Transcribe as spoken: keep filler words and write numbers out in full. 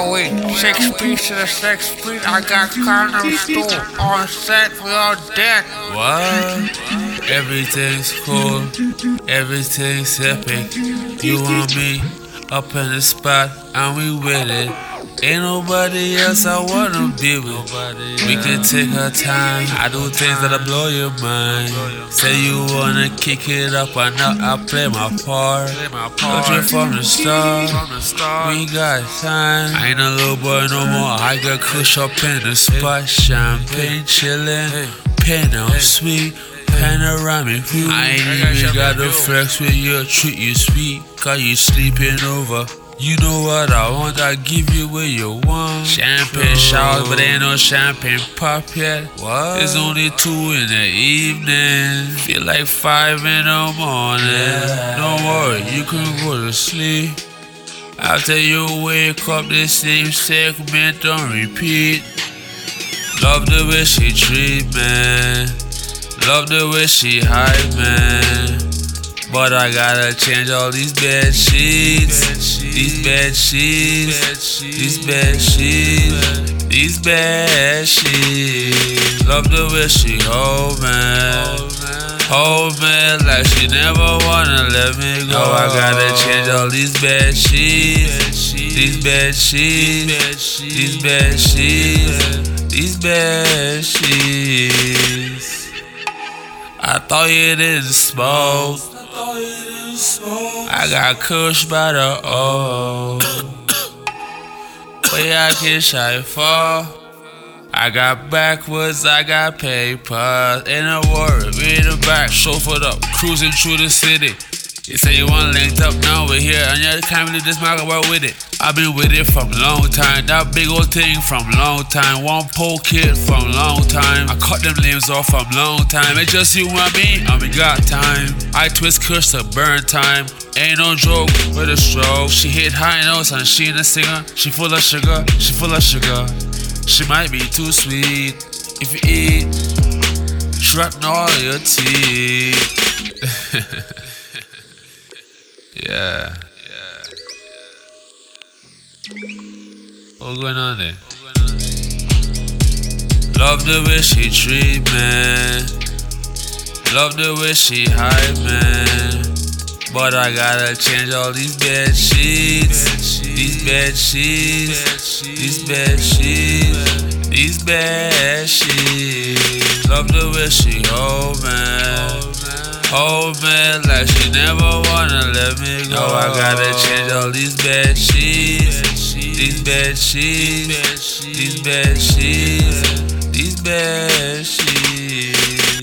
Oh wait, six piece to the six feet. I got condom store on set for your death. What? Everything's cool, everything's epic. You want me up in the spot, and we with it. Ain't nobody else I wanna be with. We can take our time. I do things that'll blow your mind. Say you wanna kick it up, and now I play my part. Told you from the start, we got time. I ain't a little boy no more. I got kush up in the spot, champagne chillin', Pinot sweet, panoramic view. I ain't even gotta flex with you, treat you sweet, cause you sleeping over. You know what I want, I give you what you want. Champagne showers, but ain't no champagne pop yet. What? It's only two in the evening. Feel like five in the morning. Yeah. Don't worry, you can go to sleep. After you wake up, the same segment don't repeat. Love the way she treat me. Love the way she hide me. But I gotta change all these bed sheets, these bed sheets, these bed sheets, these bed sheets. Love the way she hold me, hold me like she never wanna let me go. I gotta change all these bed sheets, these bed sheets, these bed sheets, these bed sheets. I thought you didn't smoke. I got kush by the O. Where I get shy for? I got backwoods, I got papers. Ain't no worry, we in the back, chauffeured up, cruising through the city. You say you want linked up, now we're here, and you can't believe this market about with it. I've been with it from long time, that big old thing from long time. One pole kid from long time. I cut them limbs off from long time. It's just you and me, and we got time. I twist kush to burn time. Ain't no joke with a stroke. She hit high notes and she ain't a singer. She full of sugar, she full of sugar. She might be too sweet. If you eat, strutting all your teeth. Yeah. What's going on there? Love the way she treat me. Love the way she hide me. But I gotta change all these bed sheets, these bed sheets, these bed sheets, these bed sheets. Love the way she hold me, hold me like she never wanna let me go. I gotta change all these bed sheets, these bed sheets, these bed sheets, these bed sheets.